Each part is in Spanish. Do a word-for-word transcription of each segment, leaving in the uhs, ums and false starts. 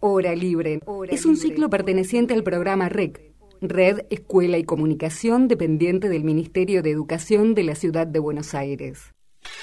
Hora Libre es un ciclo perteneciente al programa R E C, Red, Escuela y Comunicación, dependiente del Ministerio de Educación de la Ciudad de Buenos Aires.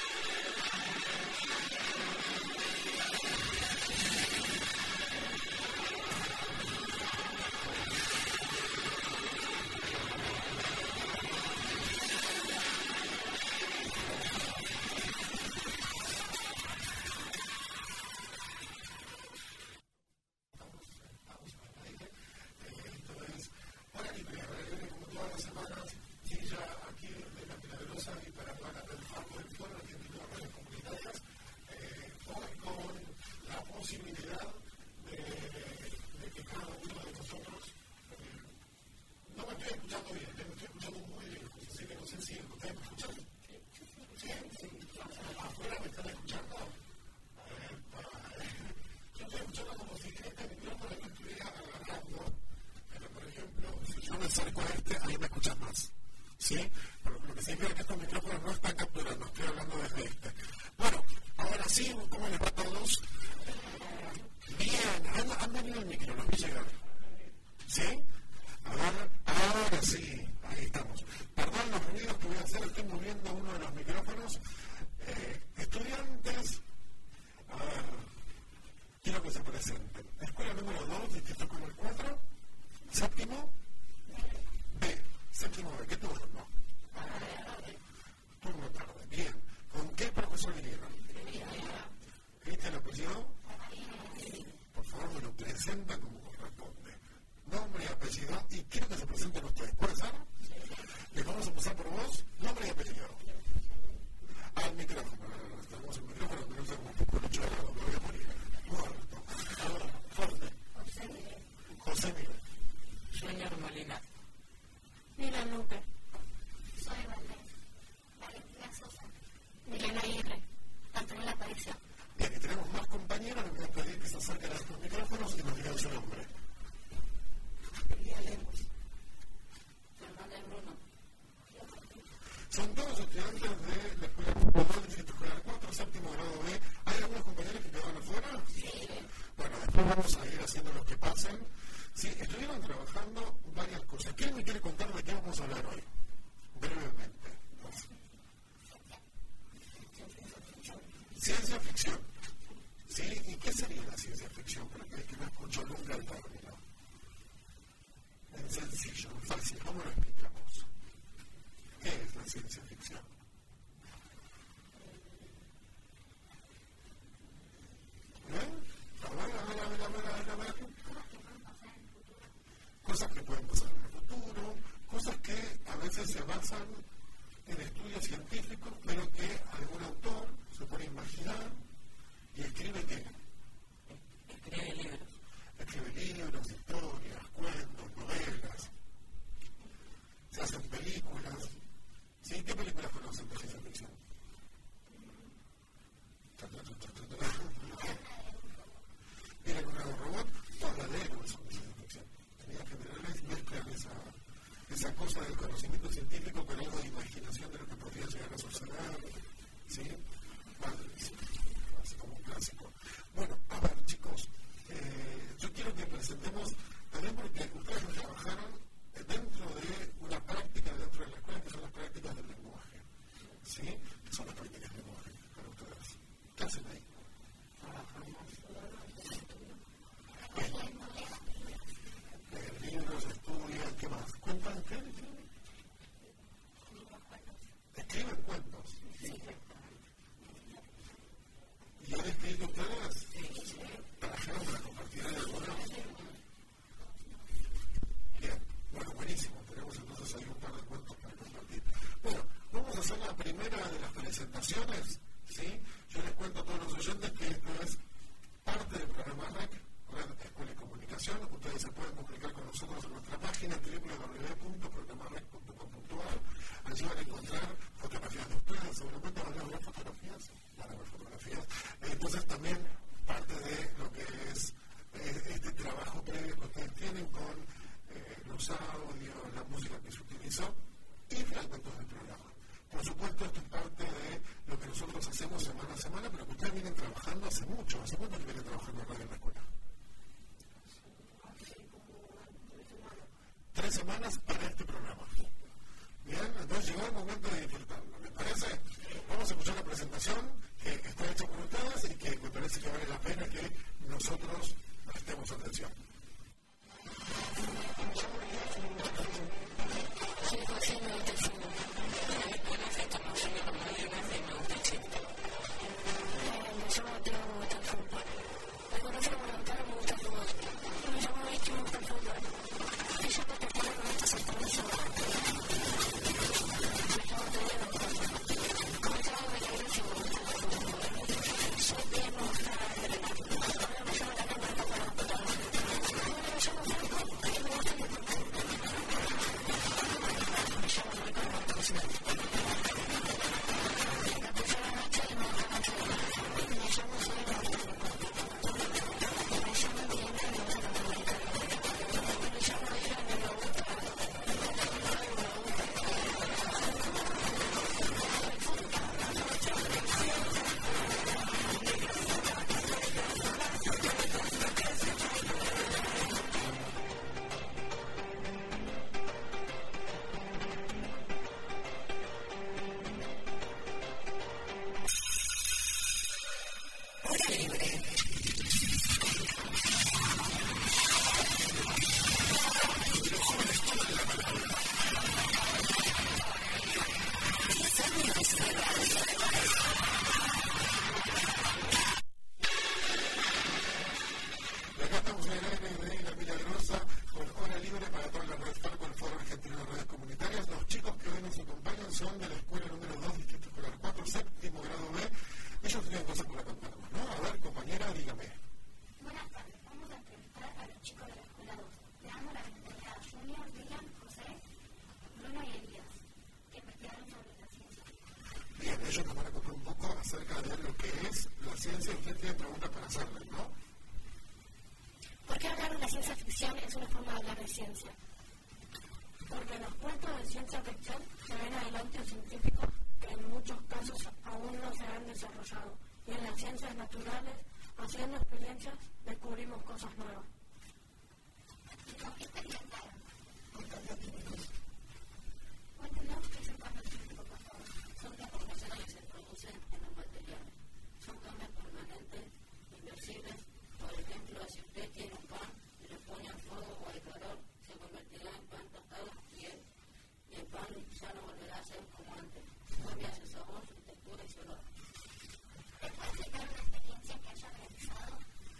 En estudios científicos, pero que algún autor se pone a imaginar y escribe ¿qué? Escribe libros. semanas para este programa. Bien, entonces llegó el momento de disfrutarlo. ¿Les parece? Vamos a escuchar la presentación que está hecha por ustedes y que me parece que vale la pena que nosotros prestemos atención. Porque los cuentos de ciencia ficción se ven adelante científicos que en muchos casos aún no se han desarrollado, y en las ciencias naturales, haciendo experiencias, descubrimos cosas nuevas. ¿Y con qué experimentaron? Con cambios químicos. Cuéntenos qué es un cambio químico, por favor. Son transformaciones que se producen en los materiales. Son cambios permanentes, irreversibles. Por ejemplo, si usted tiene un pan y le pone al fuego o al calor, se convertirá en pan tostado y el, y el pan ya no volverá a ser como antes. Cambia su sabor, su textura y su olor. ¿Me puede explicar una experiencia que haya realizado?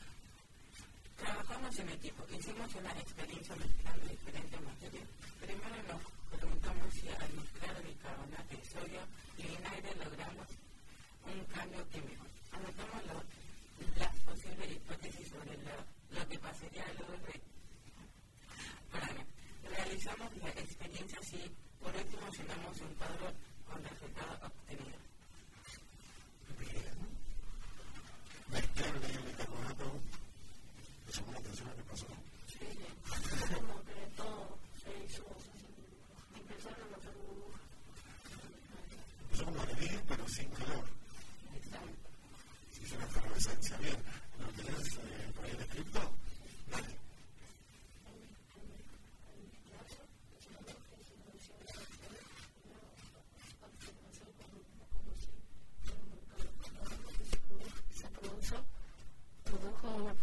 Trabajamos en equipo, hicimos una experiencia mezclando diferentes materiales. Primero nos preguntamos si al mezclar bicarbonato de sodio y vinagre logramos un cambio químico. Anotamos lo, las posibles hipótesis sobre lo, lo que pasaría luego de Para realizamos la experiencia y por último llenamos un cuadro con resultados obtenidos. Bien. Mezclar el bicarbonato. ¿Te llamó la atención lo que pasó? Sí, como que todo se hizo, empezaron a hacer burbujas. Empezó como a hervir, pero sin calor. Exacto. Si es una efervescencia. Bien. ¿Lo tenés eh, por ahí descrito? Dale. Se produjo, produjo una...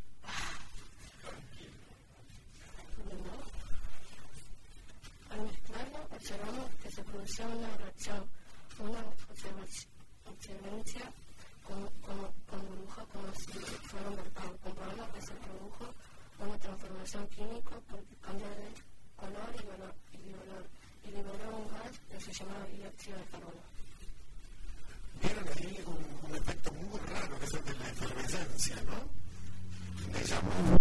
Al mezclarlo, observamos que se producía una reacción, una observancia con, con, con burbujas como si fuera un mercado. Comprobamos que se produjo una transformación química porque cambió de color y olor, y olor, y liberó un gas que se llama dióxido de carbono. Vieron ahí un, un efecto muy raro que es el de la efervescencia, ¿no? Me llamó.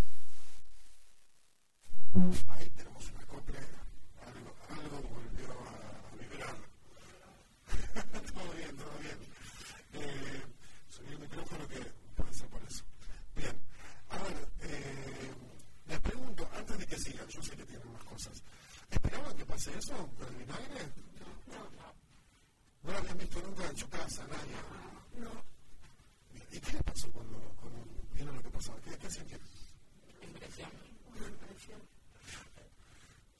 Ahí tenemos una copia, algo, algo volvió a, a vibrar. Todo bien, todo bien. Eh, subí el micrófono que puede ser por eso. Bien, ahora, eh, les pregunto, antes de que sigan, yo sé que tienen más cosas. ¿Esperaban que pase eso con el vinagre? No, no. ¿No lo habían visto nunca en su casa, nadie? No. ¿Y qué les pasó cuando, cuando vieron lo que pasaba? ¿Qué, qué hacían? Impresión. Una impresión.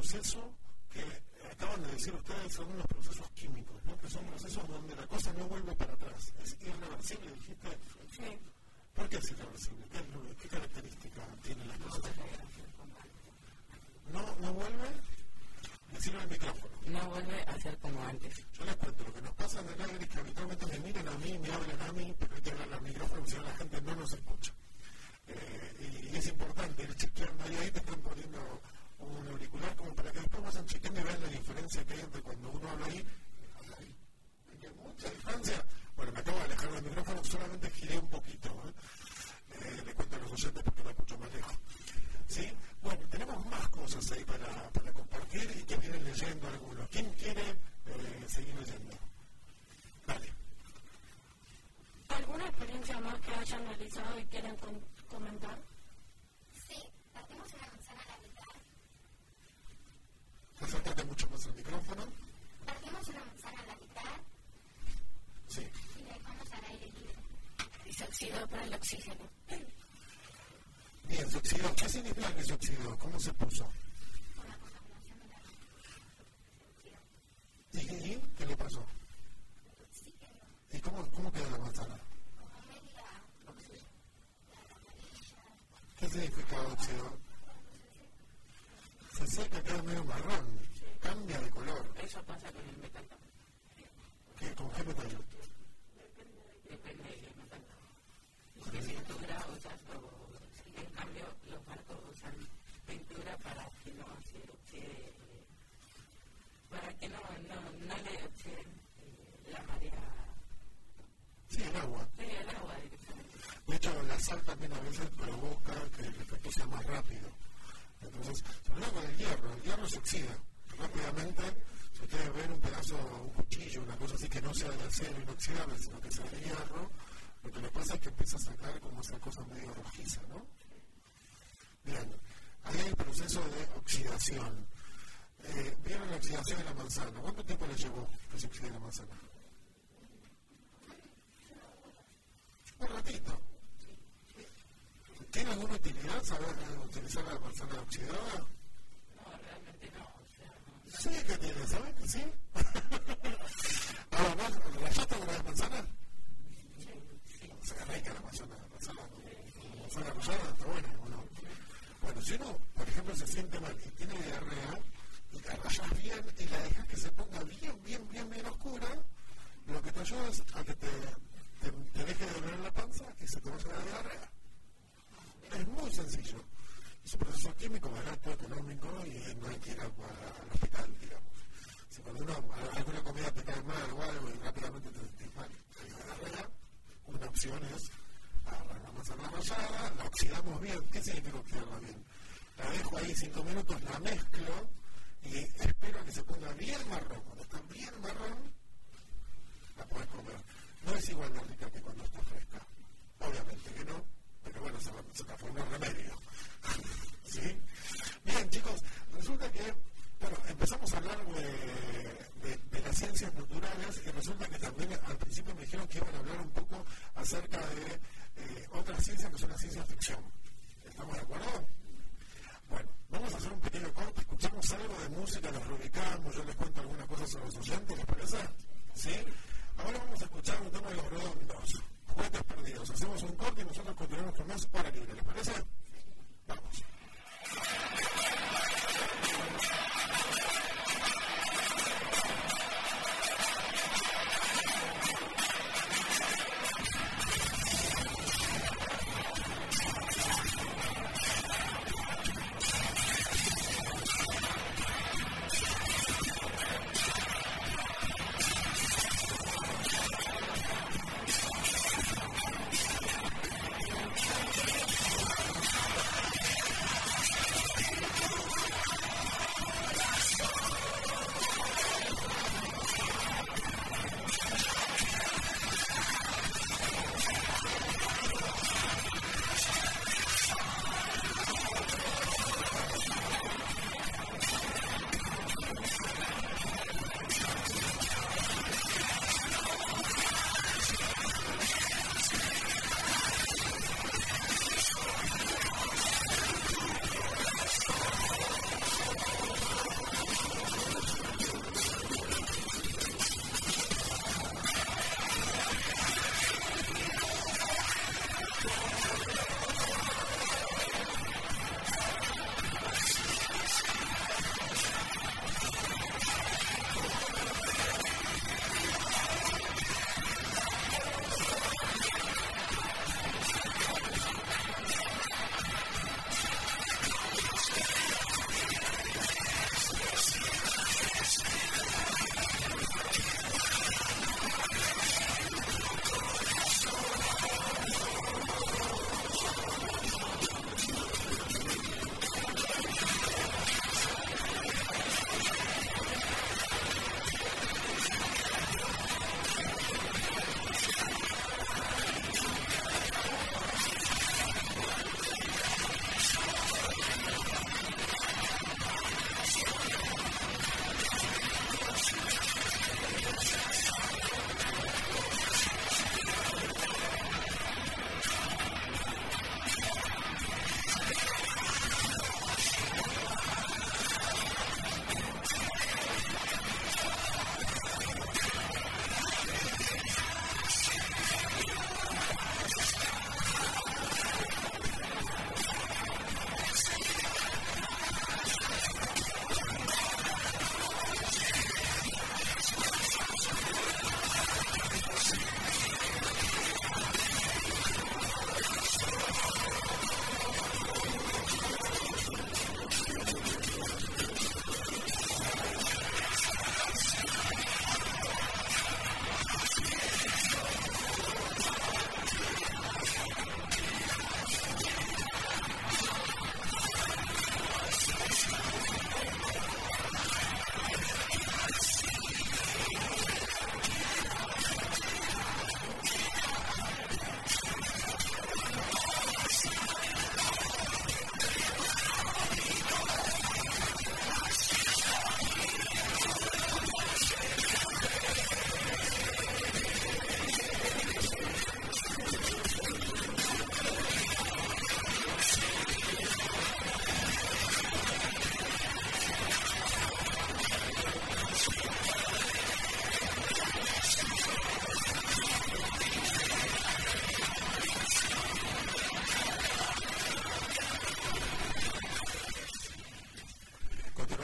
proceso que acaban de decir ustedes, son unos procesos químicos, ¿no? Que son procesos donde la cosa no vuelve para atrás. Es irreversible, dijiste. Sí. ¿Por qué es irreversible? ¿Qué, es lo, qué característica tienen las cosas? No, no vuelve. Decirlo al micrófono. No vuelve a ser como antes. Yo les cuento, lo que nos pasa en el aire es que habitualmente me miran a mí, me hablan a mí, pero hay que hablar al micrófono, porque si no la gente no nos escucha. Eh, y es importante ir chequeando, y ahí te están poniendo un auricular como para que después vayan chequeando y vean la diferencia que hay entre cuando uno habla ahí y habla ahí. Hay mucha distancia. Bueno, me acabo de alejar del micrófono, solamente giré un poquito. ¿eh? Eh, le cuento a los oyentes porque no escucho más lejos. ¿Sí? Bueno, tenemos más cosas ahí para, para compartir y que vienen leyendo algunos. ¿Quién quiere eh, seguir leyendo? Dale. ¿Alguna experiencia más que hayan realizado y quieren com comentar? Sí, partimos una manzana a la mitad. Acércate mucho más al micrófono. Partimos una manzana a la mitad. Sí. Y la dejamos al aire libre. Y se oxidó por el oxígeno. Bien, se oxidó. ¿Qué significa que se oxidó? ¿Cómo se puso? Por la contaminación de la ¿Y, y qué le pasó? Sí quedó. ¿Y cómo, cómo quedó la manzana? Como media oxidada. ¿Qué significa óxido? Se seca, queda medio marrón, cambia de color. Eso pasa con el metal también. ¿Qué, ¿Con qué metal? Depende del metal. De pintura usas o en cambio los barcos usan pintura para que no se oxide, para que no, no, no le oxide la marea. Sí, el agua. Sí, el agua directamente. De hecho, la sal también a veces provoca que el efecto sea más rápido. Entonces, sobre todo con el hierro, el hierro se oxida rápidamente. Si ustedes ven un pedazo, un cuchillo, una cosa así que no sea de acero inoxidable, sino que sea de hierro, lo que le pasa es que empieza a sacar como esa cosa medio rojiza, ¿no? Bien, ahí hay el proceso de oxidación. Eh, ¿Vieron la oxidación de la manzana? ¿Cuánto tiempo le llevó que se oxide la manzana? Un ratito. ¿Tiene alguna utilidad saber utilizar la manzana oxidada? No, realmente no. O sea, no. Sí que tiene, ¿saben que sí? Ahora, ¿vos rayaste alguna vez manzana? Sí. Se ve rica la manzana, la manzana, la manzana rallada, está buena, ¿o no? Bueno, si uno, por ejemplo, se siente mal y tiene diarrea, y la rayas bien y la dejas que se ponga bien, bien, bien, bien oscura, lo que te ayuda es a que te, te, te deje de doler la panza y se te vaya la diarrea. Es muy sencillo. Es un proceso químico barato, económico y no hay que ir al, al hospital, digamos. Si cuando uno, alguna comida te cae mal o algo y rápidamente te sentís mal, te dio diarrea, una opción es agarrar la manzana rallada, la oxidamos bien. ¿Qué significa oxidarla bien? La dejo ahí cinco minutos, la mezclo y espero a que se ponga bien marrón. Cuando está bien marrón, la podés comer. No es igual de rica que cuando está fresca. Obviamente que no, pero bueno, se, se transformó en remedio. ¿Sí? Bien, chicos, resulta que, bueno, empezamos a hablar de, de, de las ciencias naturales y resulta que también al principio me dijeron que iban a hablar un poco acerca de eh, otras ciencias que son la ciencia ficción. ¿Estamos de acuerdo? Bueno, vamos a hacer un pequeño corte, escuchamos algo de música, nos reubicamos, yo les cuento algunas cosas sobre los oyentes, ¿les parece? ¿Sí? Ahora vamos a escuchar un tema de Los Redondos, Juguetes Perdidos. Hacemos un corte y nosotros continuamos con más Hora Libre, ¿les parece? Vamos.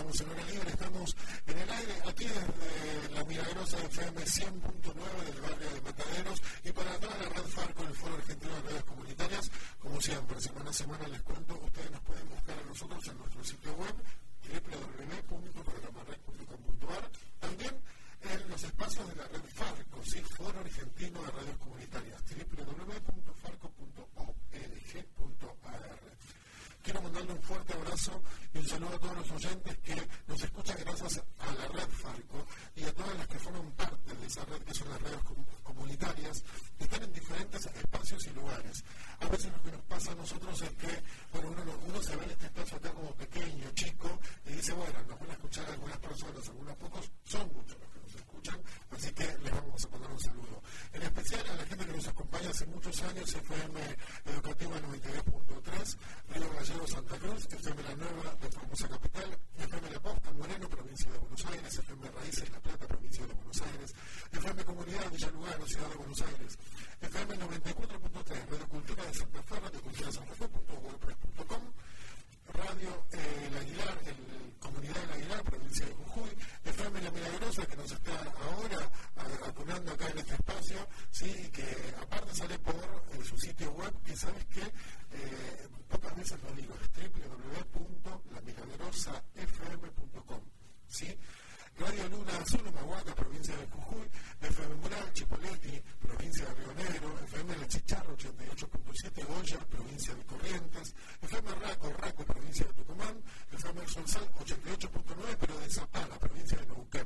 estamos en hora libre, estamos en el aire, aquí desde la milagrosa F M cien punto nueve del barrio de Mataderos y para toda la red Farco, el Foro Argentino de Redes Comunitarias. Como siempre, semana a semana les cuento, ustedes nos pueden buscar a nosotros en nuestro sitio web doble u doble u doble u punto programa rec punto com punto a r, también en los espacios de la red Farco, ¿sí? Foro Argentino de Redes Comunitarias, doble u doble u doble u punto farco punto org punto a r. Quiero mandarle un fuerte abrazo y un saludo a todos los oyentes que nos escuchan gracias a la red Farco y a todas las que forman parte de esa red que son las redes comunitarias que están en diferentes espacios y lugares. A veces lo que nos pasa a nosotros es que, bueno, uno, uno se ve en este espacio acá como pequeño, chico, y dice, bueno, nos van a escuchar algunas personas, algunos pocos, son muchos los que nos escuchan, así que les vamos a mandar un saludo. En especial a la gente que nos acompaña hace muchos años, F M Educativa noventa y dos punto tres, Río Gallegos, Santa Cruz, F M La Nueva de Formosa Capital, F M La Posta, Moreno, provincia de Buenos Aires, F M Raíces, La Plata, provincia de Buenos Aires, F M Comunidad, Villa Lugano, Ciudad de Buenos Aires, F M noventa y cuatro punto tres, Radio Cultura de Santa Fe, Radio Cultura Santa Fe punto wordpress punto com, Radio eh, El Aguilar, el Comunidad del Aguilar, provincia de Jujuy, F M La Milagrosa, que nos está ahora acunando acá en este espacio, sí, y que aparte sale por eh, su sitio web, que sabes que eh, pocas veces lo digo, es doble u doble u doble u punto la milagrosa f m punto com, ¿sí? Radio Luna Azul, Humahuaca, provincia de Jujuy, F M Mural, Chipoleti, provincia de Río Negro, F M La Chicharra, ochenta y ocho punto siete, Goya, provincia de Corrientes, F M Raco, Raco, provincia de Tucumán, F M El Solsal, ochenta y ocho punto nueve, pero de Zapala, provincia de Neuquén,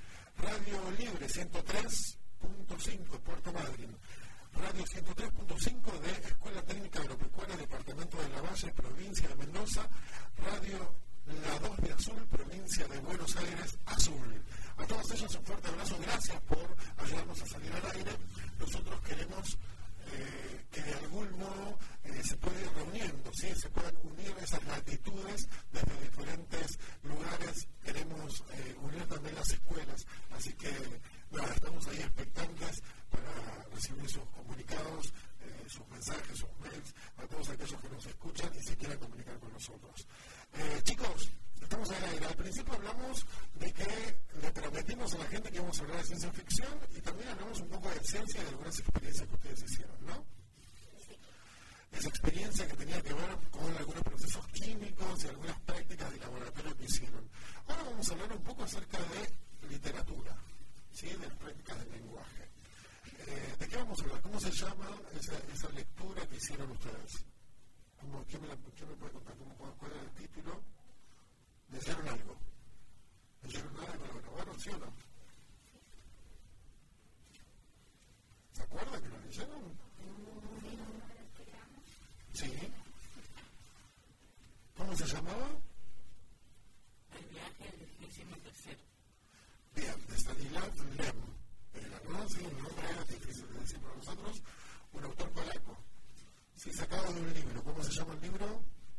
Radio Libre, ciento tres punto cinco, Puerto Madryn, Radio ciento tres punto cinco de Escuela Técnica Agropecuaria, Departamento de Lavalle, provincia de Mendoza, Radio La dos de Azul, provincia de Buenos Aires, Azul. A todos ellos un fuerte abrazo, gracias por ayudarnos a salir al aire. Nosotros queremos eh, que de algún modo eh, se pueda ir reuniendo, ¿sí? Se puedan unir esas latitudes desde diferentes lugares. Queremos eh, unir también las escuelas, así que nada, estamos ahí expectantes para recibir sus comunicados, eh, sus mensajes, sus mails, a todos aquellos que nos escuchan y se quieran comunicar con nosotros. Eh, chicos, estamos al aire. Al principio hablamos de que le prometimos a la gente que íbamos a hablar de ciencia ficción y también hablamos un poco de ciencia y de algunas experiencias que ustedes hicieron, ¿no? Esa experiencia que tenía que ver con algunos procesos químicos y algunas prácticas de laboratorio que hicieron. Ahora vamos a hablar un poco acerca de literatura, ¿sí? De las prácticas del lenguaje. Eh, ¿De qué vamos a hablar? ¿Cómo se llama esa, esa lectura que hicieron ustedes? ¿Quién me, la, ¿Quién me puede contar? ¿Cómo, ¿Cuál era el título? ¿Leyeron algo? ¿Leyeron algo? ¿Lo grabaron, sí o no? ¿Se acuerdan que lo leyeron? Sí. ¿Cómo se llamaba? El viaje al vigésimo tercero. Bien, de Stanislav Lem. Era, ¿no? Sí, un nombre era difícil de decir para nosotros. Un autor polaco. Sí, sacado de un libro. ¿Cómo se llama el libro?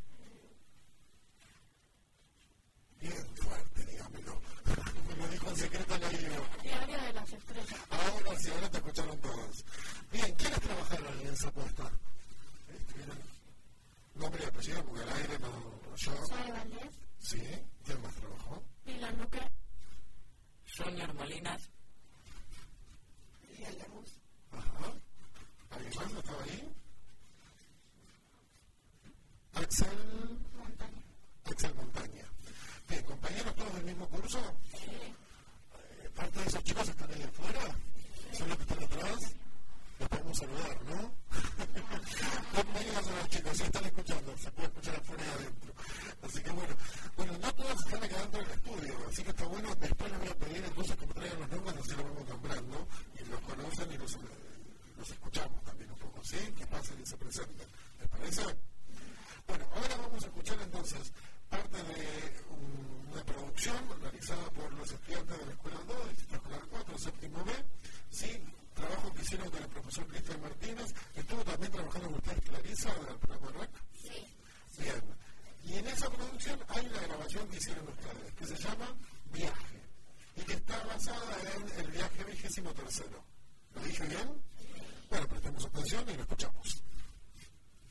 Bien fuerte, dígamelo. Me lo dijo en secreto en el libro. Diario de las Estrellas. Ahora sí, ahora te escucharon todos. Bien, ¿quiénes trabajaron en esa puesta? ¿Estuvieron? Nombre y apellido, porque al aire no... Yo... Soy Valdés. Sí, ¿quién más trabajó? Pilar Luque. Junior Molinas. Miguel Lemus. Ajá. ¿Alguien más no estaba ahí? Axel... Montaña. Axel Montaña. Bien, compañeros todos del mismo curso. Sí. Eh, ¿Parte de esos chicos están ahí afuera? ¿Son los que están atrás? Los podemos saludar, ¿no? Bienvenidos a los chicos, si están escuchando, se puede escuchar afuera y adentro. Así que bueno, bueno, no todos están acá dentro del estudio, así que está bueno, después les voy a pedir entonces que me traigan los nombres, así los vamos nombrando, y los conocen y los, los escuchamos también un poco, ¿sí? Que pasen y se presenten. ¿Les parece? Bueno, ahora vamos a escuchar entonces parte de un, una producción realizada por los estudiantes de la Escuela dos, Distrito Escolar cuatro, séptimo B, ¿sí? Trabajo que hicieron con el profesor Cristian Martínez. Estuvo también trabajando con ustedes Clarisa del programa R E C. Sí. Bien. Y en esa producción hay una grabación que hicieron ustedes, que se llama Viaje, y que está basada en el viaje vigésimo tercero. ¿Lo dije bien? Bueno, prestemos atención y lo escuchamos.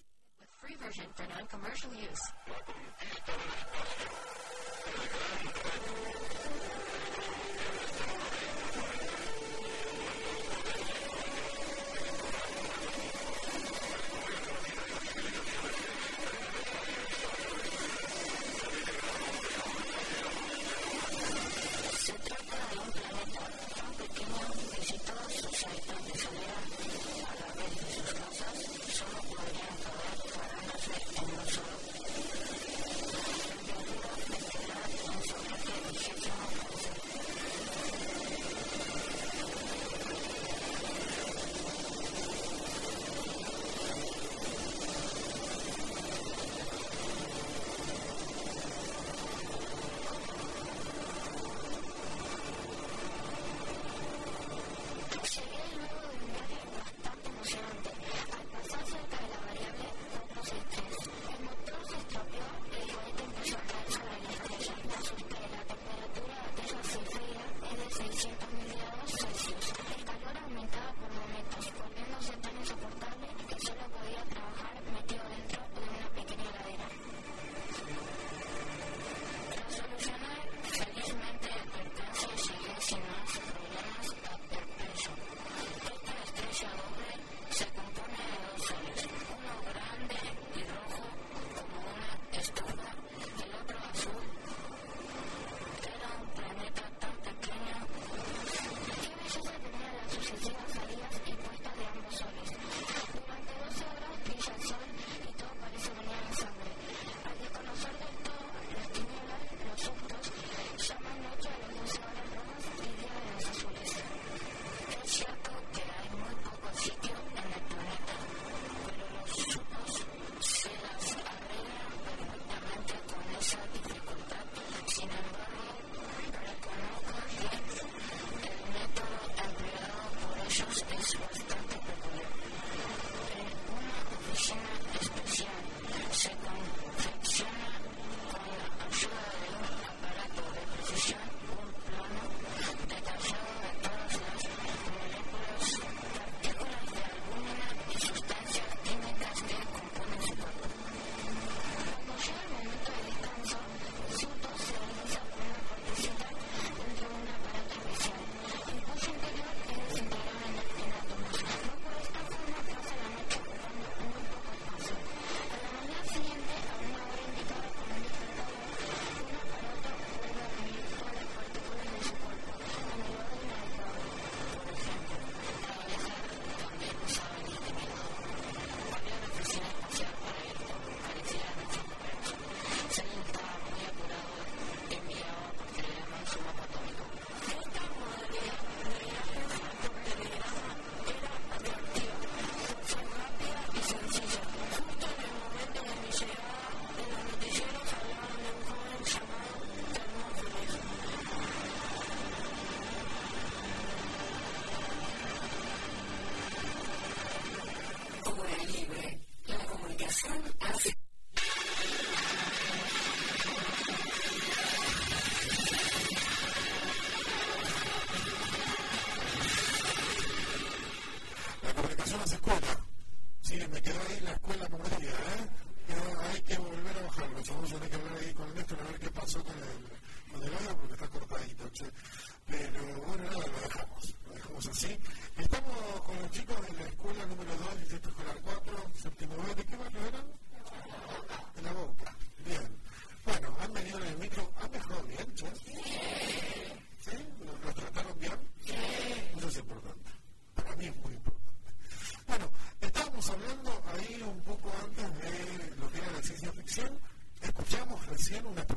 Free version for non-commercial use. La conquista del espacio. El gran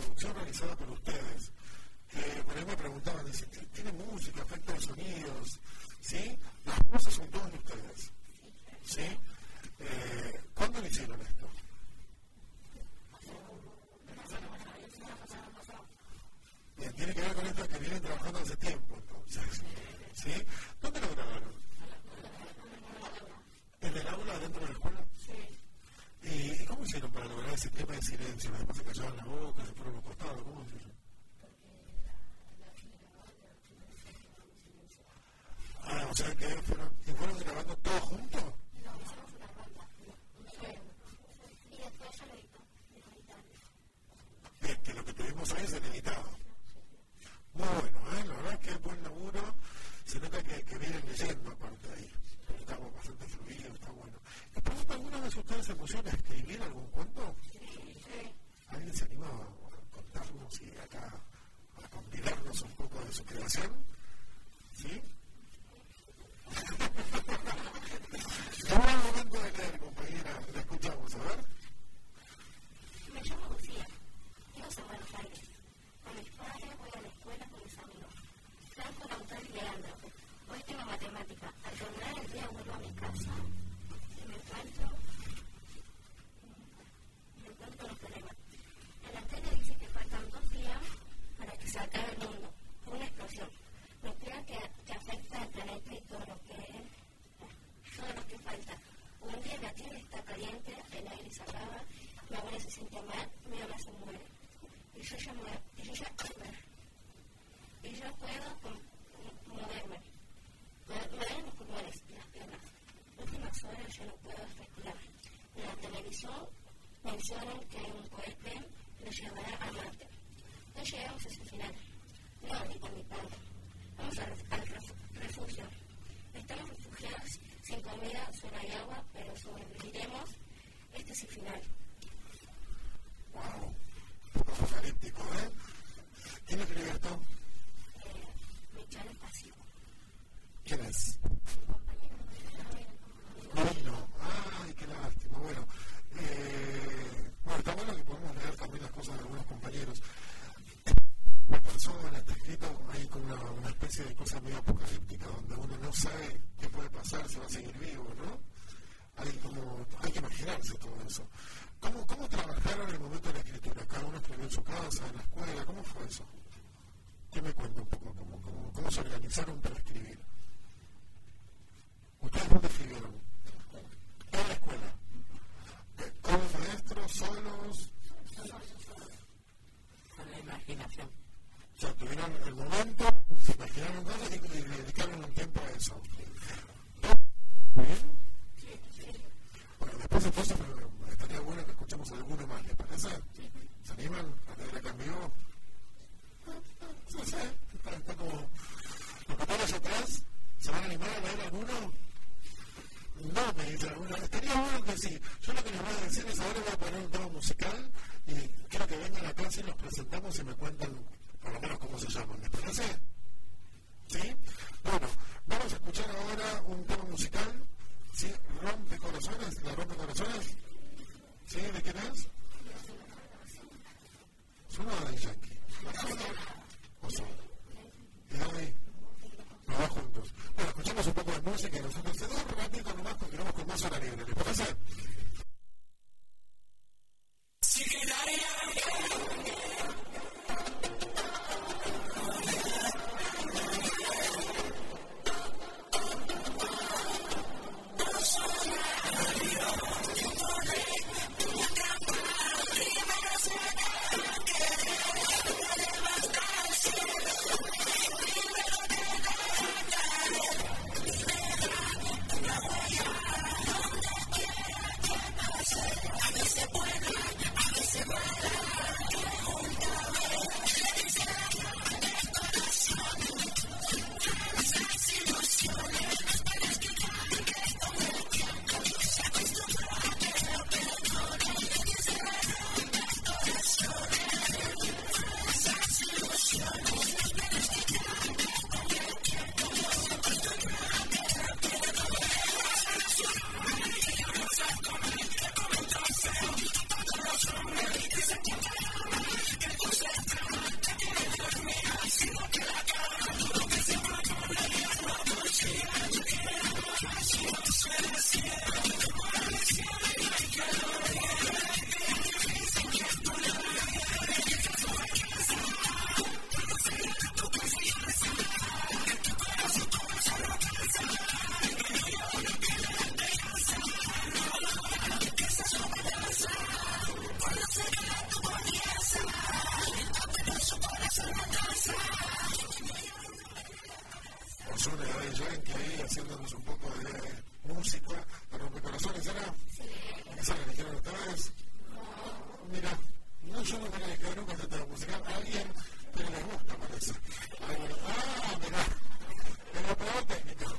producción realizada por ustedes, que por ahí me preguntaban, dice, ¿tiene música, efectos de sonidos? ¿Sí? Las voces son todas de ustedes. ¿Sí? Eh, ¿Cuándo lo hicieron esto? Bien, tiene que ver con esto que vienen trabajando hace tiempo, entonces. ¿Sí? ¿Dónde lo grabaron? ¿En el aula, dentro de la escuela? Sí. ¿Y cómo hicieron para lograr ese tema de silencio? Además se callaban la boca, se fueron a los costados, ¿cómo hicieron? Ah, o sea que fueron, ¿y fueron grabando todos juntos? No, hicimos una ronda. Y después ya lo editó. Bien, que lo que tuvimos hoy es el editado. Muy bueno, ¿eh? La verdad es que es buen laburo. Se nota que, que vienen leyendo aparte de ahí. Estamos bastante fluidos, está bueno. ¿Les pregunto, alguna vez ustedes se emocionan a escribir algún cuento? Sí. ¿Alguien se anima a contarnos y acá a compilarnos un poco de su creación? ¿Sí? Es un momento de leer, compañera. La escuchamos, a ver. Me llamo Lucía. Vivo en Buenos Aires. Con mis padres voy a la escuela con mis amigos. Franco, Lautaro y Leandro. Hoy tengo matemática. Al terminar el día vuelvo a mi casa y me encuentro, me encuentro con los problemas. En la tele dice que faltan dos días para que se acabe el mundo. Una explosión. Nuclear que, que afecta al planeta y todo lo que todo lo que falta. Un día la tierra está caliente, el aire se acaba, mi abuela se siente mal, mi mamá se muere. Y yo ya muero, y yo ya y yo puedo moverme. Me duelen los pulmones y las piernas. Últimas horas yo no puedo respirar. En la televisión mencionan que un cohete lo llevará a Marte. No llegamos a su final. No, grita mi padre. Vamos al, al ref, refugio. Estamos refugiados sin comida, solo hay agua, pero sobreviviremos. Este es el final. Wow, un poco apocalíptico, ¿eh? ¿Quién escribió esto? Eh, Michelle Espacio. ¿Quién es? Bueno, ay, qué lástima. Bueno, eh, bueno, está bueno que podemos leer también las cosas de algunos compañeros. Una persona está escrito ahí con una, una especie de cosa medio apocalíptica, donde uno no sabe qué puede pasar, si va a seguir vivo, ¿no? Hay, como, hay que imaginarse todo eso. ¿Cómo, ¿Cómo trabajaron en el momento de la escritura? ¿Cada uno escribió en su casa, en la escuela? ¿Cómo fue eso? ¿Qué me cuenta un poco? ¿Cómo, cómo, cómo se organizaron para escribir? ¿Ustedes dónde escribieron? En la escuela. ¿Con los maestros, solos? Con la imaginación. O sea, tuvieron el momento, se imaginaron cosas y, y dedicaron un tiempo a eso. ¿Bien? Bueno, después entonces me, estaría bueno que escuchemos alguno más, ¿les parece? ¿Se animan a leer acá en vivo? Sí, sí, está, está como... ¿Los que están allá atrás se van a animar a leer alguno? No, me dice alguno. Estaría bueno que sí. Yo lo que les voy a decir es ahora voy a poner un tema musical y quiero que vengan acá y los presentamos y me cuentan por lo menos cómo se llaman. ¿Les parece? ¿Sí? Bueno, vamos a escuchar ahora un tema musical. ¿Sí? ¿Rompe corazones? ¿La rompe corazones? ¿Sí? ¿De quién es? ¿Suena de Yankee? ¿O son? ¿Y Daddy? Nos va juntos. Bueno, escuchamos un poco de música y nosotros se da un ratito nomás continuamos con más hora libre. ¿Les parece? We'll be right back. une Daddy Yankee ahí haciéndonos un poco de música, de rompecorazones, ¿era? Sí. ¿Esa la eligieron ustedes? No. Mira, no, yo no tenía que nunca intenté musical, a alguien que les gusta, parece. Ah, mira, el operador técnico.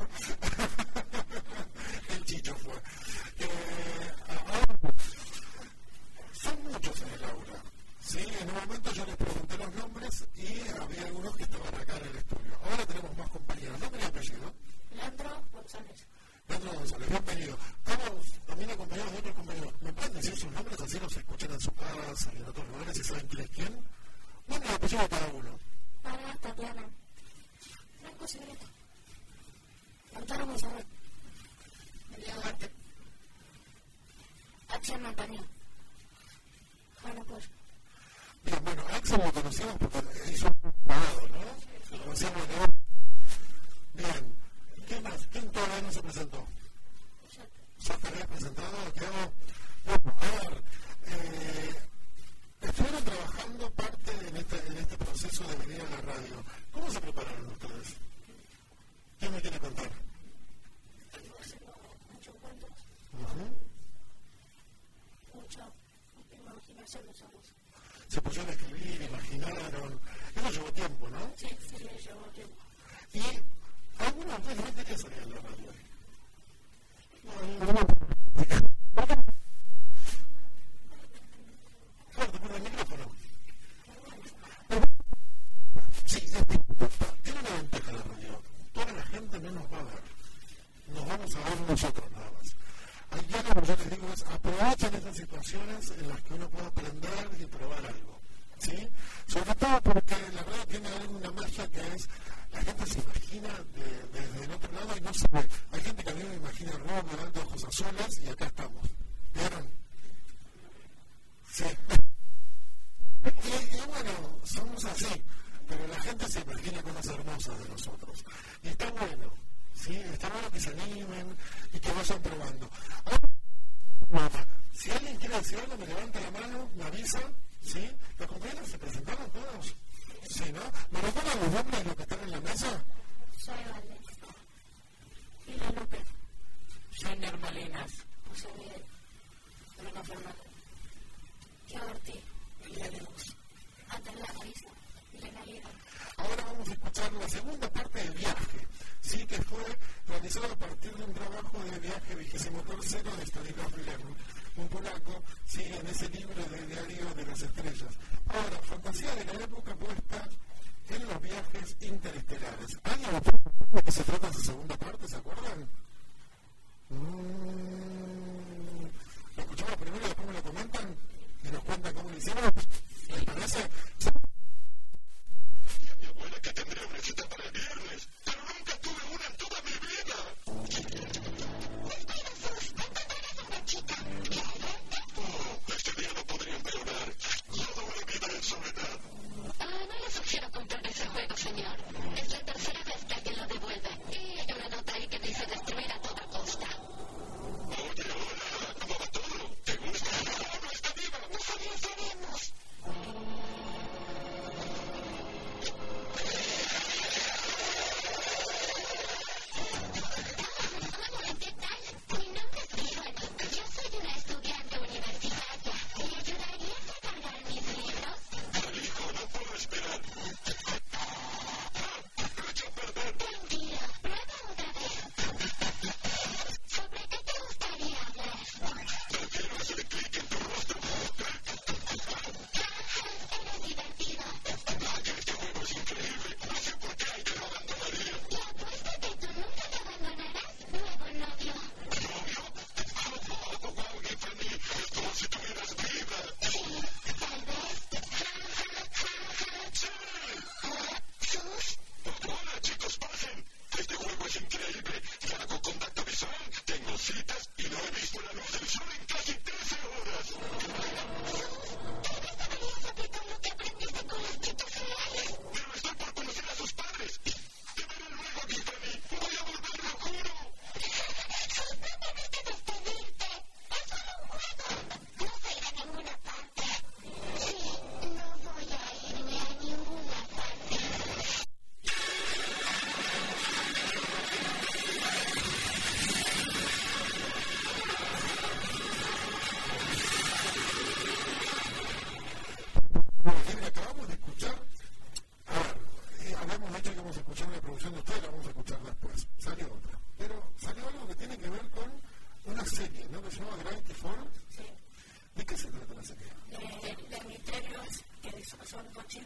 El Chicho fue. Eh, ahora, son muchos en el aula. Sí, en un momento yo les pregunté los nombres y había algunos que estaban acá en el estudio. Ahora tenemos más compañeros. ¿Nombre y apellido? Leandro González. Leandro González, bienvenido. Estamos también acompañados de otros compañeros. ¿Me pueden decir sus nombres? Así los escuchan en su casa y en otros lugares y saben quién es quién. Nombre y apellido de cada uno. Ana Tatiana. Franco Secreto. Antonio Monserrat. María Duarte. Axel Montaña. Juana Pozo. Bien, bueno, Axel lo conocemos porque hizo un parado, ¿no? Lo conocemos de hoy. Bien, ¿quién más? ¿Quién todavía no se presentó? ¿Ya te habías presentado? ¿Qué hago? Bueno, a ver, eh, estuvieron trabajando parte en este, en este proceso de venir a la radio. ¿Cómo se prepararon ustedes? ¿Quién me quiere contar? Estuvimos haciendo muchos cuentos. Uh-huh. Mucho imaginación nosotros. Se pusieron a escribir, imaginaron. Eso llevó tiempo, ¿no? Sí, sí, llevó tiempo. Y algunos de ustedes, ¿de qué salían en la radio? Fuerte, por el micrófono. Sí, es distinto. Tiene una ventaja la radio. Toda la gente no nos va a ver. Nos vamos a ver nosotros nada más. Hay algo que yo les digo es aprovechen estas situaciones en las que uno puede aprender y probar algo. ¿Sí? Sobre todo porque la radio tiene alguna magia que es la gente se imagina de, desde el otro lado y no se ve. Hay gente que a mí me imagina rojo, delante de ojos azules y acá estamos. ¿Vieron? Sí. Y, y bueno, somos así, pero la gente se imagina cosas hermosas de nosotros. Y está bueno, ¿sí? Está bueno que se animen y que vayan probando. Ahora, si alguien quiere decir algo, me levanta la mano, me avisa, ¿sí? ¿Los compañeros se presentaron todos? Sí, ¿no? ¿Me recuerdan los nombres de los que están en la mesa? Soy Valdés. Lila López. Junior Molinas. José Miguel. Elena Fernando. Tiago Ortiz. Elena Luz. Antonio Marisa. Elena Lira. Ahora vamos a escuchar la segunda parte del viaje, ¿sí? Que fue realizado a partir de un trabajo de viaje vigésimo tercero de Stanisław Lem, un polaco, sí, en ese libro de Diario de las Estrellas. Ahora, fantasía de la época puesta en los viajes interestelares. ¿Alguien de qué se trata esa segunda parte? ¿Se acuerdan? Mm, ¿Lo escuchamos primero y después me lo comentan? ¿Y nos cuentan cómo lo hicieron? ¿Les parece? Mi abuela que tendría una cita para el viernes, pero nunca tuve una en toda mi vida. Oh, este día no podría empeorar. Toda una vida en soledad. Ah, no le sugiero comprar ese juego, señor. Es la tercera vez que alguien lo devuelve. Y hay una nota ahí que dice destruir a toda costa. Oye, hola, ¿cómo va todo? ¿Te gusta? ¡No, no está viva! No sabemos. ¿Qué tal? Mi nombre es Vivian. Yo soy una estudiante universitaria. ¿Me ayudarías a cargar mis libros? Hijo, no puedo esperar. Lo eché a perder. Tranquilo, prueba otra vez. ¿Sobre qué te gustaría hablar? Prefiero hacer clic en tu rostro. Eres divertido. Este juego es increíble. No sé por qué hay que lo abandonaría. Y apuesto que tú nunca te abandonarás, nuevo novio. ¿Novio? Oh, wow, Tiffany, es como si tuvieras vida. Sí, tal vez. ¡Sí!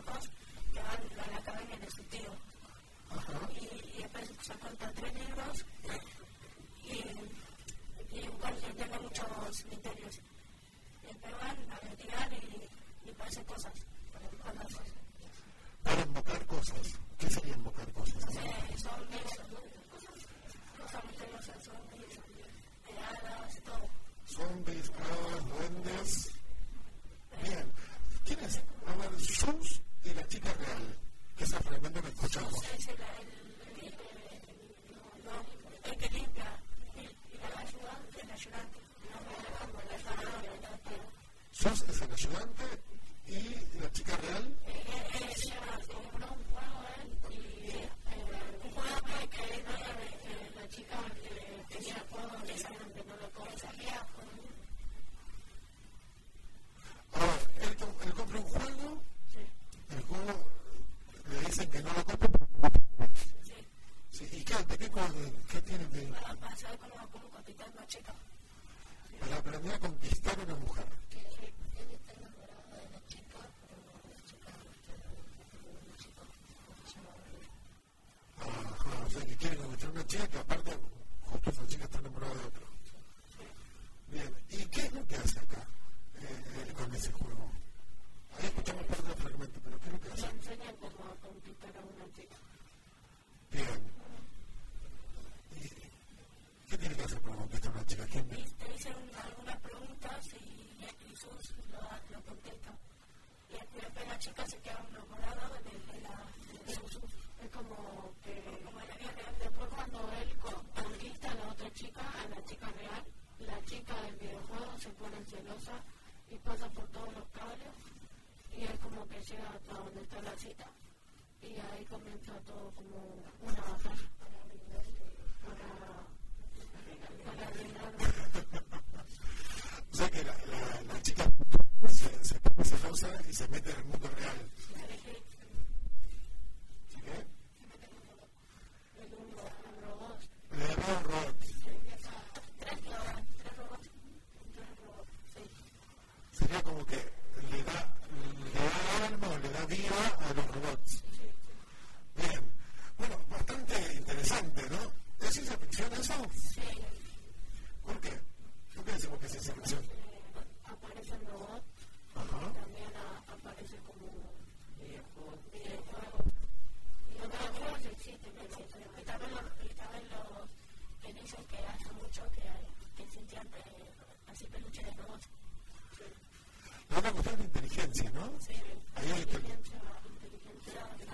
chicos que van a la academia de su tío. Ajá. Y, y después se cuentan tres libros y, y igual que tiene muchos misterios. Y después van a investigar y, y pasan cosas. Para invocar cosas. ¿Qué sería invocar cosas? Eh, son cosas misteriosas, son hadas, todo. Zombies, hadas, duendes. Bien. ¿Quién es? A ver, Sus y la chica real. Que es el fragmento que escuchamos. Es el, el, el, no, el que limpia y, y la ayuda, el ayudante. Sus es el ayudante y la chica real. Es un juego y un juego que la chica que tenía juego que saben que no lo comenzaría. Ahora, él, él compra un juego. El juego le dicen que no lo compra. Sí. ¿Y qué, de qué, qué tiene que Para pasar como, como conquistar una chica. Para aprender a conquistar a una mujer. Ajá, o sea que quiere conquistar a una chica que aparte justo esa chica está enamorada de otro. Bien, ¿y qué es lo que hace acá eh, con ese juego? Ahí escuchamos parte del fragmento, pero ¿qué es lo que hace? Le enseñan cómo a conquistar a una chica. Bien. ¿Y qué tiene que hacer para conquistar a una chica? ¿Quién ve? Te dicen algunas preguntas y Jesús lo, lo contesta. Y después la chica se queda enamorada de, de, la, de Jesús. Es como que como la vida real. Después cuando él conquista a la otra chica, a la chica real, la chica del videojuego se pone celosa y pasa por todos los cables. Y él como que llega hasta donde está la cita. Y ahí comienza todo como una batalla para... O sea que la, la, la chica se, se pone celosa y se mete en el mundo real. ¿Sí qué? Le da un robot. Sería como que le da, le da alma o le da vida a los robots. Bien. Bueno, bastante interesante, ¿no? ¿Es ciencia ficción eso? Sí. ¿Por qué? ¿Por qué decimos que es ciencia ficción? Aparecen robots, Ajá. también a, aparece como videojuegos. Y los videojuegos existen, pero y también los, y también los que dicen que hace mucho que, que existían así peluches de robots. La otra cuestión es la inteligencia, ¿no? Sí, Ahí hay inteligencia, inteligencia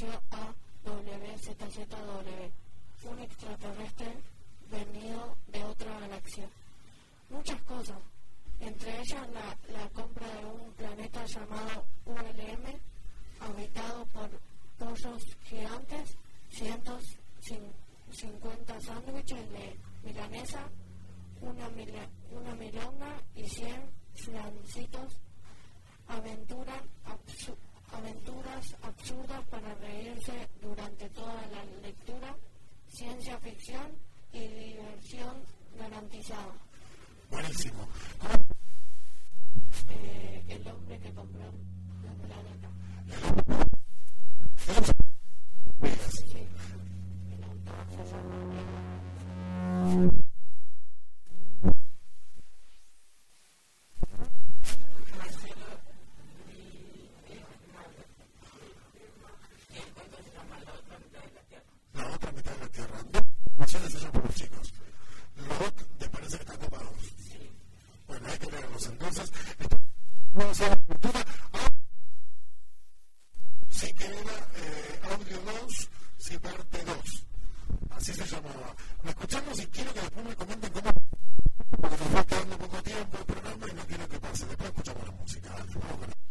conoció a W Z Z W, un extraterrestre venido de otra galaxia. Muchas cosas, entre ellas la, la compra de un planeta llamado U L M, habitado por pollos gigantes, ciento cincuenta sándwiches de milanesa, una, mila, una milonga y cien flancitos, aventura, absu, aventuras absurdas para reírse durante toda la lectura, ciencia ficción y diversión garantizada. Buenísimo. Eh, el hombre que compró la planeta. Sí. El autor se llama la otra mitad de la Tierra. Naciones allá por los chicos. Los te parece que están copados. Bueno, hay que leerlos entonces. Vamos a la cultura. Si queda eh, audio dos, si parte dos. Así se llamaba. Lo escuchamos y quiero que después me comenten cómo. Porque nos va quedando poco tiempo el programa y no quiero que pase. Después escuchamos la música. Vamos con la...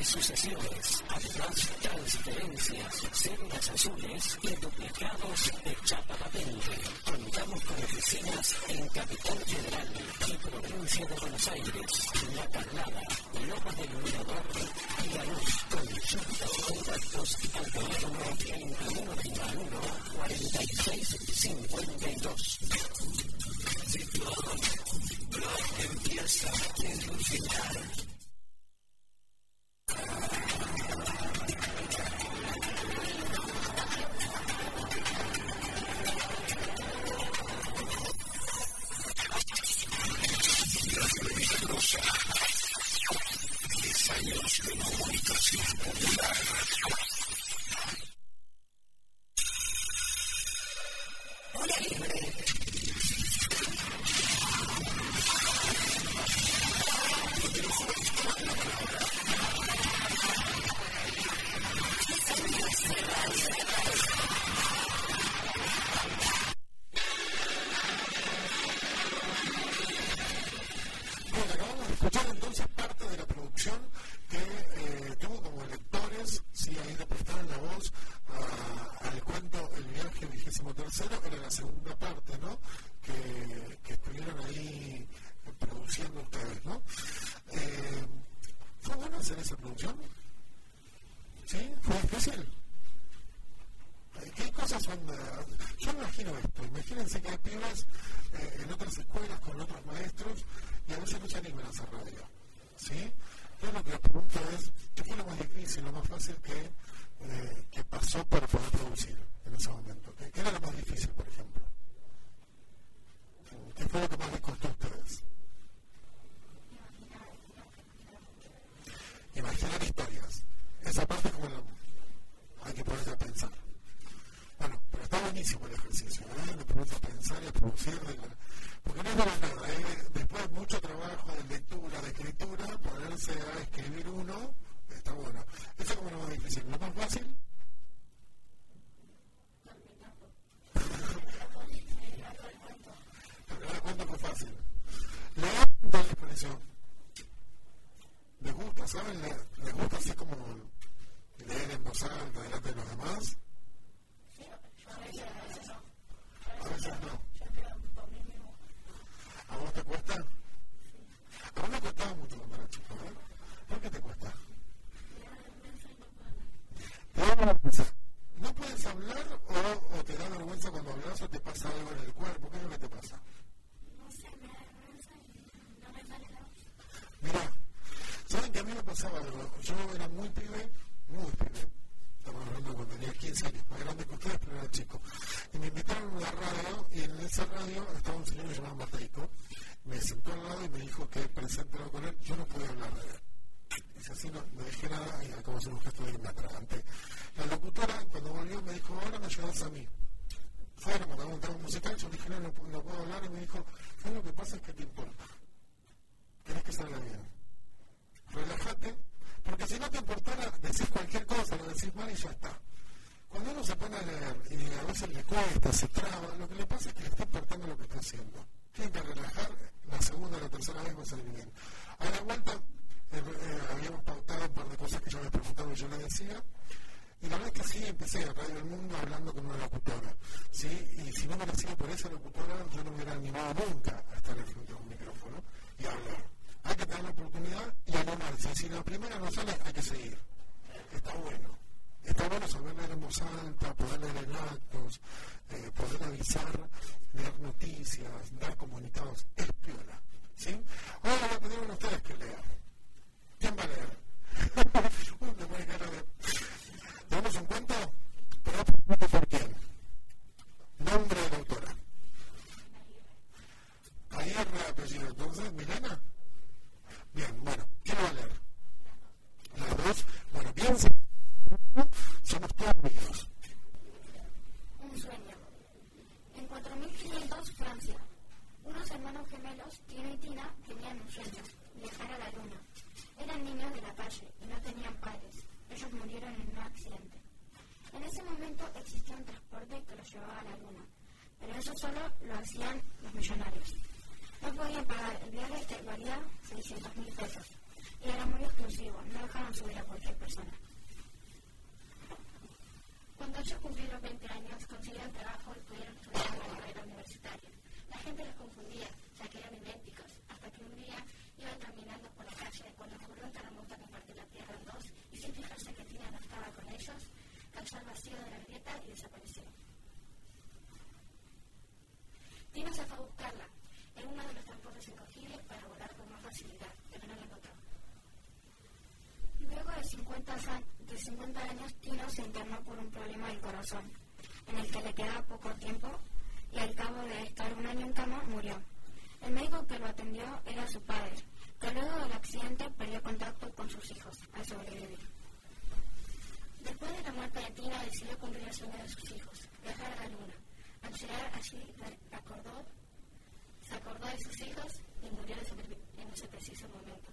sucesiones, además transferencias, cédulas azules y duplicados de chapa patente. Contamos con oficinas en Capital Federal y Provincia de Buenos Aires, La Tablada, Lomas del Mirador y La Luz. Consultas y contactos al teléfono veintiuno veintiuno cuarenta y seis cincuenta y dos. Empieza en un final. diez años de comunicación popular. Hora libre. Escuchar entonces parte de la producción que eh, tuvo como lectores, sí, ahí le prestaron la voz a, al cuento El viaje vigésimo tercero, era la segunda parte, ¿no? Que, que estuvieron ahí produciendo ustedes, ¿no? Eh, ¿Fue bueno hacer esa producción? ¿Sí? ¿Fue difícil? ¿Qué cosas son? Uh, yo me imagino esto, imagínense que hay pibas eh, en otras escuelas con otros maestros y a veces no se animan a hacer radio, ¿sí? Yo lo que les pregunto es, ¿qué fue lo más difícil, lo más fácil que, eh, que pasó para poder producir en ese momento? ¿Qué, qué era lo más difícil, por ejemplo? ¿Qué fue lo que más les costó a ustedes? Imaginar historias. Esa parte es como la, hay que ponerse a pensar. Bueno, pero está buenísimo el ejercicio, ¿eh? De ponerse a pensar y a producir, de la, porque no es para nada, ¿eh? Después de mucho trabajo de lectura, de escritura, ponerse a escribir uno, está bueno. Eso es como lo más difícil. ¿Lo más fácil? La primera cuenta fue fácil. ¿Leer qué les pareció? ¿Les gusta, saben? ¿Les gusta así como leer en voz alta delante de los demás? A veces no. ¿A vos te cuesta? A vos me costaba mucho cuando era chico, ¿eh? ¿Por qué te cuesta? ¿Te da vergüenza? ¿No puedes hablar o, o te da vergüenza cuando hablas o te pasa algo en el cuerpo? ¿Qué es lo que te pasa? No sé, me da vergüenza y no me sale nada. Mirá, ¿saben que a mí me pasaba algo? Yo era muy pibe, muy pibe. Estamos hablando cuando tenía quince años, más grande que ustedes, pero era chico. Y me invitaron a una radio, y en esa radio estaba un señor que se llamaba Matrico. Me sentó al lado y me dijo que presentara con él. Yo no podía hablar de él. Dice así, no, no dije nada, y acabo de hacer un gesto de irme atrás. La locutora, cuando volvió, me dijo, ahora me ayudas a mí. Fuera, cuando hago un tema musical, yo dije, no, no, no puedo hablar, y me dijo, ¿qué lo que pasa? Es que te importa. Querés que salga bien. Relájate. Porque si no te importara, decís cualquier cosa, lo decís mal y ya está. Cuando uno se pone a leer y a veces le cuesta, se traba, lo que le pasa es que le está importando lo que está haciendo. Tiene que relajar, la segunda o la tercera vez va a salir bien. A la vuelta, eh, eh, habíamos pautado un par de cosas que yo me preguntaba y yo le decía, y la verdad es que sí, empecé en Radio del Mundo hablando con una locutora, ¿sí? Y si no me hubiera sido por esa locutora, yo no me hubiera animado nunca a estar en frente de un micrófono y hablar. Hay que tener la oportunidad y animarse. Si la primera no sale, hay que seguir. Está bueno. Está bueno saber leer en voz alta, poder leer en actos, eh, poder avisar, leer noticias, dar comunicados. Es piola. ¿Sí? Ahora voy a pedir a ustedes que lean. ¿Quién va a leer? Uy, me voy a cara de... ¿Tenemos un cuento? Pero por quién. Nombre de la autora. Aguirre, apellido. Entonces, ¿Milena? Bien, bueno, ¿quién va a leer? Las dos. Bueno, bien, somos todos amigos. Un sueño. En cuatro mil quinientos, Francia. Unos hermanos gemelos, Tino y Tina, tenían un sueño, viajar a la luna. Eran niños de la calle y no tenían padres. Ellos murieron en un accidente. En ese momento existía un transporte que los llevaba a la luna, pero eso solo lo hacían los millonarios. No podían pagar, el viaje valía seiscientos mil pesos. y era muy exclusivo, no dejaban subir a cualquier persona. Cuando yo cumplí los veinte años, consiguieron trabajo y pudieron estudiar la carrera universitaria. La gente los confundía, ya que eran idénticos, hasta que un día iban caminando por la calle cuando ocurrió un terremoto que partió la tierra en dos y sin fijarse que Tina no estaba con ellos, cayó al vacío de la grieta y desapareció. Tina se fue a buscarla en uno de los transportes encogibles para volar con más facilidad, pero no la encontró. Luego de cincuenta, de cincuenta años, Tina se internó por un problema del corazón, en el que le quedaba poco tiempo y al cabo de estar un año en cama murió. El médico que lo atendió era su padre, que luego del accidente perdió contacto con sus hijos al sobrevivir. Después de la muerte de Tina, decidió cumplir el sueño de sus hijos, viajar a la luna. Al llegar allí, acordó, se acordó de sus hijos y murió en ese preciso momento.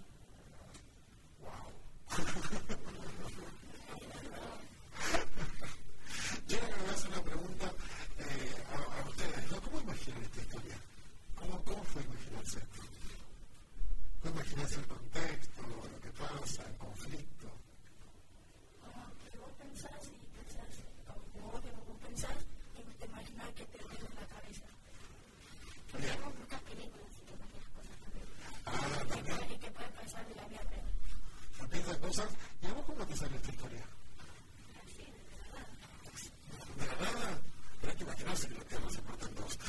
Yo le voy a hacer una pregunta eh, a, a ustedes, ¿no? ¿Cómo imaginan esta historia? ¿Cómo, cómo fue imaginarse esto? ¿Cómo imaginarse el contexto, lo que pasa, el conflicto? Como que vos pensás y pensás, como vos que vos pensás y te imaginás que te ves en la cabeza. Porque vemos muchas películas y te imaginas cosas también. Ah, también. Y que puede pasar de la vida real. Piensas cosas, ¿y a vos cómo te sale esta historia? Así, ¿De la nada? Pero hay que imaginarse que la Tierra se parte en dos.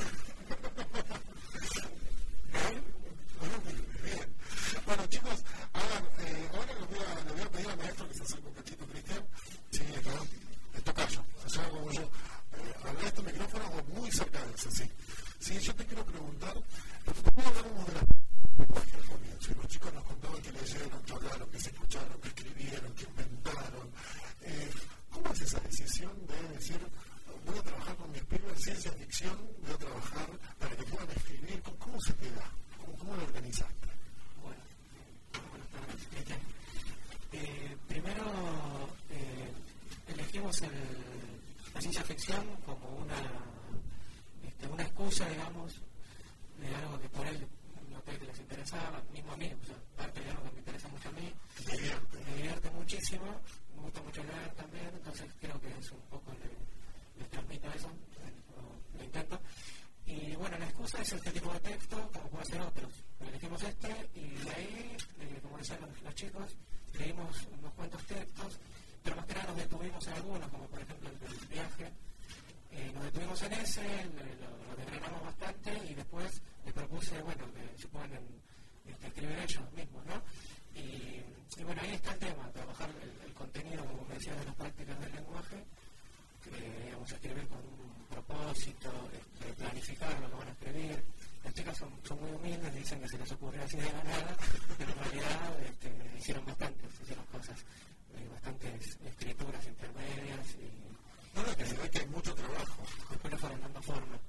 ¿Bien? Bueno, muy bien. Bueno, chicos, hagan, eh, ahora les voy, a, les voy a pedir al maestro que se acerque un cachito, Cristian. Sí, acá, en tocayo, se llama como yo. Eh, habla de este micrófono o muy cerca de ese, sí. Sí, yo te quiero preguntar, ¿cómo hablamos de la lenguaje al comienzo? Y los chicos nos contaban que leyeron, que hablaron, que se escucharon, que escribieron, que inventaron. Eh, ¿Cómo es esa decisión de decir, voy a trabajar con mis pibes en ciencia ficción, voy a trabajar para que puedan escribir? ¿Cómo, cómo se te da? ¿Cómo, cómo lo organizaste? Bueno, buenas tardes, Cristian. Eh, primero, eh, elegimos el, la ciencia ficción como una, este, una excusa, digamos, de algo que por él noté que les interesaba, mismo a mí, o sea, parte de algo que me interesa mucho a mí, Me divierte. me divierte muchísimo, me gusta mucho leer también, entonces creo que es un poco le, les transmito eso, lo, lo intento. Y bueno, la excusa es este tipo de texto, como puede ser otros. Elegimos este y de ahí, eh, como decían los, los chicos, leímos unos cuantos textos, pero más que nada nos detuvimos en algunos, como por ejemplo el del viaje. Eh, nos detuvimos en ese, lo, lo desgranamos bastante y después les propuse, bueno, que se puedan este, escribir ellos mismos, ¿no? Y, y bueno, ahí está el tema, trabajar el, el contenido, como me decía, de las prácticas del lenguaje, que digamos, escribir con un propósito, este, planificar lo que van a escribir. Las chicas son, son muy humildes, dicen que se les ocurrió así de la nada, pero en realidad este, hicieron bastantes, hicieron cosas, eh, bastantes escrituras intermedias y No, no, que se ve que hay mucho trabajo. después le fueron dando forma.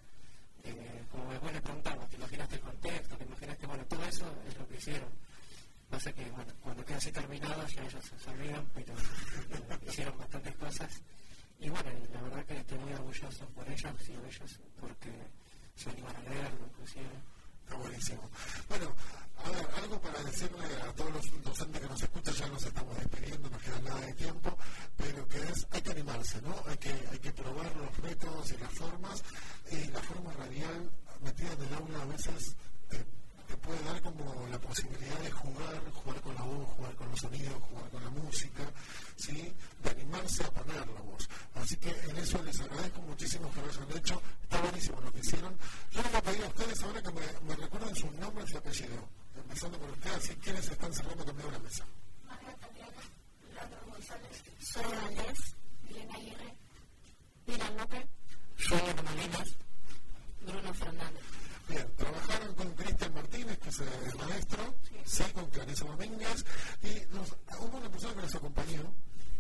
Eh, como después le preguntamos, ¿te imaginaste el contexto? ¿Te imaginaste? Bueno, todo eso es lo que hicieron. Pasa que, bueno, cuando queda así terminado ya ellos se olvidan, pero eh, hicieron bastantes cosas. Y bueno, la verdad que estoy muy orgulloso por ellos y de ellos porque se animan a leerlo, inclusive. Está buenísimo. Bueno, a ver, algo para decirle a todos los docentes que nos escuchan, ya nos estamos despidiendo, nos queda nada de tiempo, pero que es, hay que animarse, ¿no? Hay que, hay que probar los métodos y las formas, y la forma radial metida en el aula a veces te, te puede dar como la posibilidad de jugar, jugar con la voz, jugar con los sonidos, jugar con la música, ¿sí? De animarse a poner la voz. Así que en eso les agradezco muchísimo que lo hayan hecho, está buenísimo lo que hicieron. Yo les voy a pedir a ustedes ahora que me, me recuerden sus nombres y apellidos, empezando por ustedes, así quienes están cerrando conmigo la mesa. María Tatiana, Leandro González, Soy Valdés, Elena Aguirre, Mira López, Juan Molinas, Bruno Fernández. Bien, trabajaron con Cristian Martínez, que es el maestro, sí, con Clarisa Domínguez, y nos, hubo una persona que nos acompañó,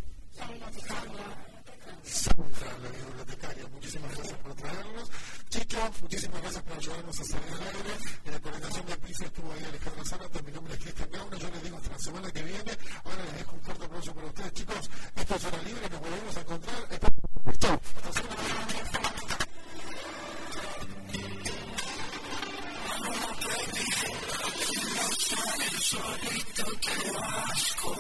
Sandra, la bibliotecaria. Muchísimas gracias por traernos. Chicho, muchísimas gracias por ayudarnos a salir al aire. En la coordinación del piso estuvo ahí Alejandra Zárate, mi nombre es Cristian Gauna. Yo les digo hasta la semana que viene. Ahora les dejo un fuerte aplauso para ustedes, chicos. Esto es Hora Libre, nos volvemos a encontrar. Chao, hasta la semana que viene. solito, qué asco.